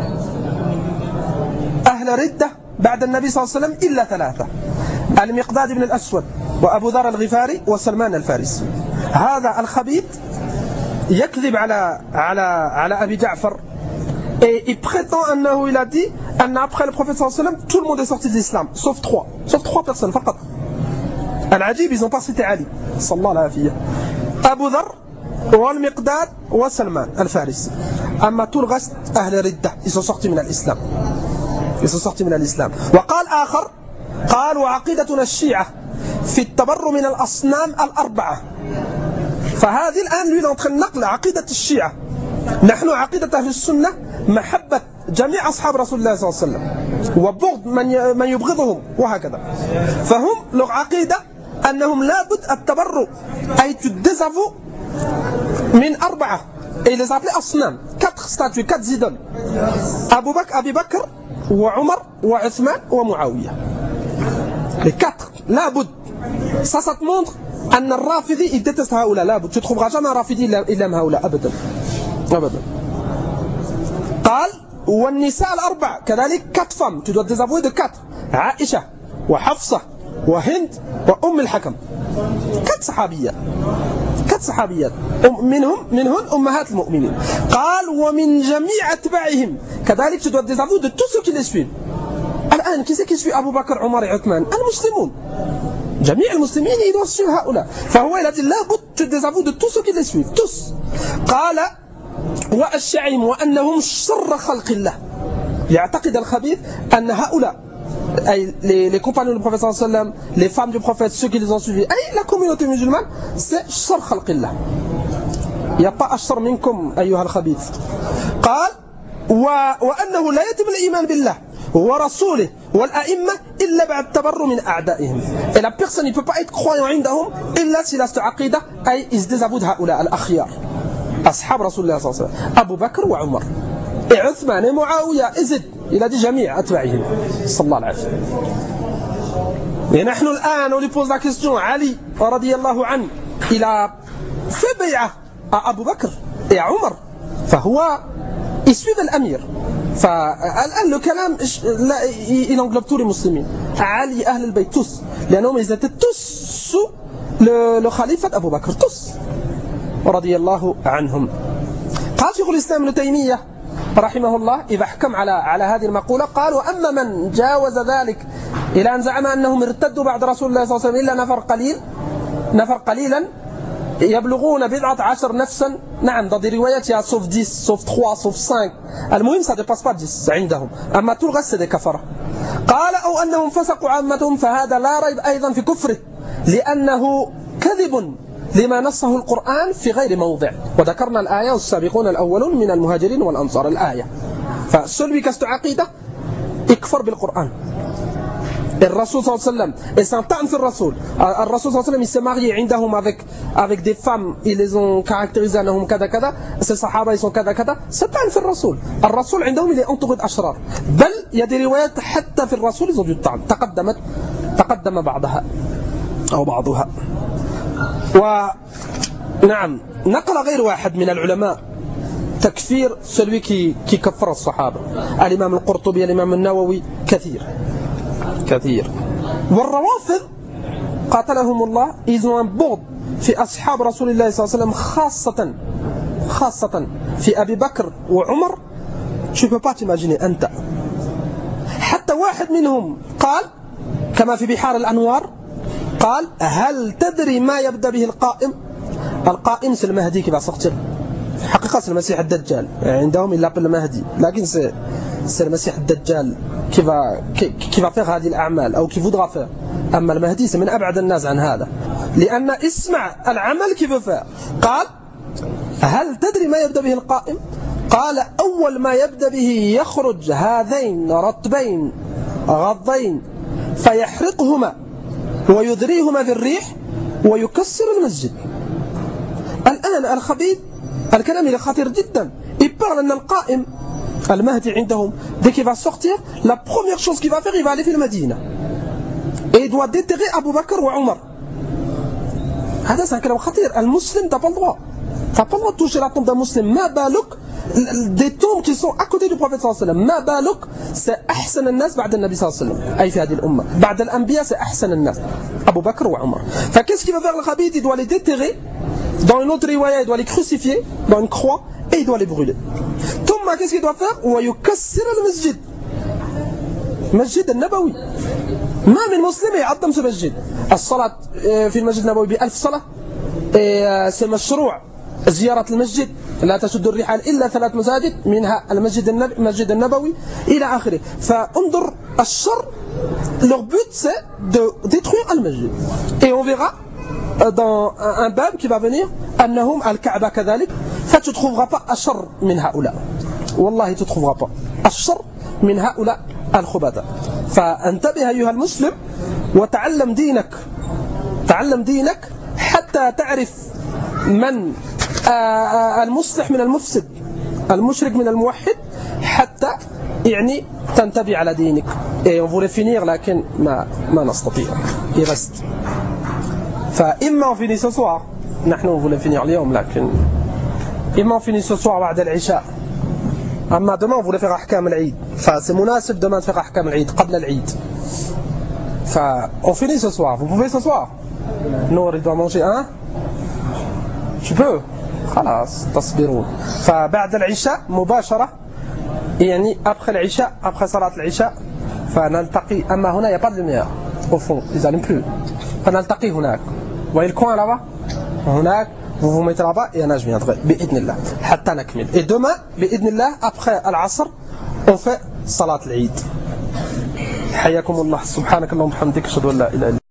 Speaker 2: أهل ردة بعد النبي صلى الله عليه وسلم إلا ثلاثة: المقداد بن الأسود وأبو ذر الغفاري وسلمان الفارسي. هذا الخبيث يكذب على على على أبي جعفر et il prétend أنه il a dit أن après le prophète صلى الله عليه وسلم tout le monde est sorti de l'islam sauf trois sauf trois personnes فقط. العجيب ils n'ont pas cité Ali صلى الله عليه وسلم أبو ذر والمقداد وسلمان الفارسي. أما tout le reste أهل ردة ils sont sortis من الإسلام ils sont sortis من الإسلام. وقال آخر قال وعقيدتنا الشيعة في التبر من الأصنام الأربعة. فهذه الآن lui d'entre النقل عقيدة الشيعة. نحن عقيدة أهل السنة محبة جميع أصحاب رسول الله صلى الله عليه وسلم وبغض من من يبغضهم وهكذا. فهم leur عقيدة أنهم لابد التبرؤ أي تدزفوا من أربعة et les appeler أصنام quatre statues quatre idoles أبو بكر أبي بكر وعمر وعثمان ومعاوية les quatre لابد. ça ça te montre أن الرافضي il déteste هؤلاء. لابد tu trouveras jamais un rafidi il aime هؤلاء أبدا أبدا. قال والنساء الأربع كذلك quatre femmes tu dois désavouer de quatre: عائشة وحفصة وهند وأم الحكم. quatre صحابيات quatre صحابيات منهم منهن أمهات المؤمنين. قال ومن جميع أتباعهم كذلك tu dois désavouer de tous ceux qui les suivent. الآن qui c'est qui suit أبو بكر عمر عثمان؟ المسلمون. جميع المسلمين ils doivent suivre هؤلاء. فهو il a dit لابد tu désavoues de tous ceux qui les suivent tous. قال والشعيم وأنهم شر خلق الله. يعتقد الخبيث أن هؤلاء أي les, les compagnons du prophète sallallahu alayhi wa sallam, les femmes du prophète, ceux qui les ont suivis, أي la communauté musulmane, c'est شر خلق الله. Il n'y a pas أشر منكم أيها الخبيث. قال وأنه لا يتم الإيمان بالله ورسوله والأئمة إلا بعد التبر من أعدائهم. Et la personne ne peut pas être croyant عندهم إلا s'il a cette عقيدة أي ils se désavouent de هؤلاء الأخيار أصحاب رسول الله صلى الله عليه وسلم أبو بكر وعمر عثمان ومعاوية إزد إلى دي جميع أتباعهم صلى الله عليه وسلم. ونحن الآن on lui pose la question علي رضي الله عنه il a fait بيعة à Abu Bakr et à Omar فهو il suit الأمير. فالآن le كلام il englobe tous les musulmans علي أهل البيت tous لأنهم ils étaient tous sous le, le khalife Abu Bakr tous رضي الله عنهم. قال شيخ الإسلام ابن تيمية رحمه الله إذا حكم على على هذه المقولة قال وأما من جاوز ذلك إلى أن زعم أنهم ارتدوا بعد رسول الله صلى الله عليه وسلم إلا نفر قليل نفر قليلا يبلغون بضعة عشر نفسا. نعم ضد روايات يا صوف dix صوف trois صوف cinq المهم ça dépasse pas dix عندهم. أما tout le reste c'est des كفرة. قال أو أنهم فسقوا عامتهم فهذا لا ريب أيضا في كفره لأنه كذب لما نصه القرآن في غير موضع. وذكرنا الآية والسابقون الأولون من المهاجرين والأنصار الآية. فcelui qui a cette عقيدة يكفر بالقرآن Et le Rasoul sallallahu alayhi wa sallam, et c'est un ta'an sur le Rasoul. Le Rasoul sallallahu alayhi wa sallam, il s'est marié عندهم avec, avec des femmes, ils les ont caractérisés أنهم كذا كذا, ces sahaba ils sont كذا كذا, c'est ta'an sur le Rasoul. Le Rasoul عندهم il est entouré d'ashrar. بل il y a des روايات حتى في الرسول ils ont du ta'an. تقدمت تقدم بعضها أو بعضها. ونعم نقل غير واحد من العلماء تكفير celui qui, qui كفر الصحابة. الإمام القرطبي الإمام النووي كثير كثير. والروافض قاتلهم الله ils ont un bord في أصحاب رسول الله صلى الله عليه وسلم خاصة خاصة في أبي بكر وعمر. tu peux pas t'imaginer أنت. حتى واحد منهم قال كما في بحار الأنوار قال هل تدري ما يبدأ به القائم؟ القائم c'est le Mahdi qui va sortir. حقيقة c'est le Messie الدجال. عندهم il l'appelle le Mahdi. لكن c'est c'est le Messie الدجال qui va qui, qui va faire هذه الأعمال أو qui voudra faire. أما المهدي c'est من أبعد الناس عن هذا. لأن اسمع العمل كيف فعل. قال هل تدري ما يبدأ به القائم؟ قال أول ما يبدأ به يخرج هذين رطبين غضين فيحرقهما ويذريهما في الريح ويكسر المسجد. الآن الخبيث الكلام est خطير جدا. Il parle أن القائم المهدي عندهم dès qu'il va sortir la première chose qu'il va faire il va aller في المدينة et il doit déterrer Abu Bakr ou Omar. هذا c'est un كلام خطير. المسلم t'as pas le droit t'as pas le droit de toucher la tombe d'un musulman. ما بالك des tombes qui sont à côté du prophète صلى الله عليه وسلم. ما بالك c'est أحسن الناس بعد النبي صلى الله عليه وسلم أي في هذه الأمة بعد الأنبياء c'est أحسن الناس Abu Bakr ou Omar. Qu'est-ce qu'il va faire le khabith? Il doit les déterrer dans une autre riwaya, il doit les crucifier dans une croix et il doit les brûler. ثم qu'est-ce qu'il doit faire? ويكسر المسجد مسجد النبوي. ما من مسلم يعظم في المسجد. الصلاة في المسجد النبوي بألف صلاة. مشروع زيارة المسجد لا تشد الرحال إلا ثلاث مساجد منها المسجد النبوي المسجد النبوي إلى آخره. فانظر الشر leur but c'est de détruire المسجد. Et on verra dans un bab qui va venir أنهم الكعبة كذلك. فتو trouveras pas الشر من هؤلاء. والله tu trouveras pas الشر من هؤلاء الخبثاء. فانتبه أيها المسلم وتعلم دينك تعلم دينك حتى تعرف من المصلح من المفسد المشرك من الموحد حتى يعني تنتبه على دينك. Et on voulait finir لكن ما ما نستطيع. Il reste. فإما on finit ce soir. نحن on voulait finir اليوم لكن إما on finit ce soir بعد العشاء. أما demain on voulait faire أحكام العيد. فسي مناسب demain de faire أحكام العيد قبل العيد. ف on finit ce soir. Vous pouvez ce soir. Nour il doit manger un. Tu peux. خلاص تصبرون. فبعد العشاء مباشرة يعني après العشاء après صلاة العشاء فنلتقي. أما هنا il n'y a pas de lumière au fond ils n'allument plus. فنلتقي هناك. Vous voyez le coin là-bas هناك. Vous vous mettez là-bas et أنا je viendrai بإذن الله حتى نكمل. Et demain بإذن الله après العصر on fait صلاة العيد. حياكم الله. سبحانك اللهم وبحمدك أشهد أن لا إله إلا أنت.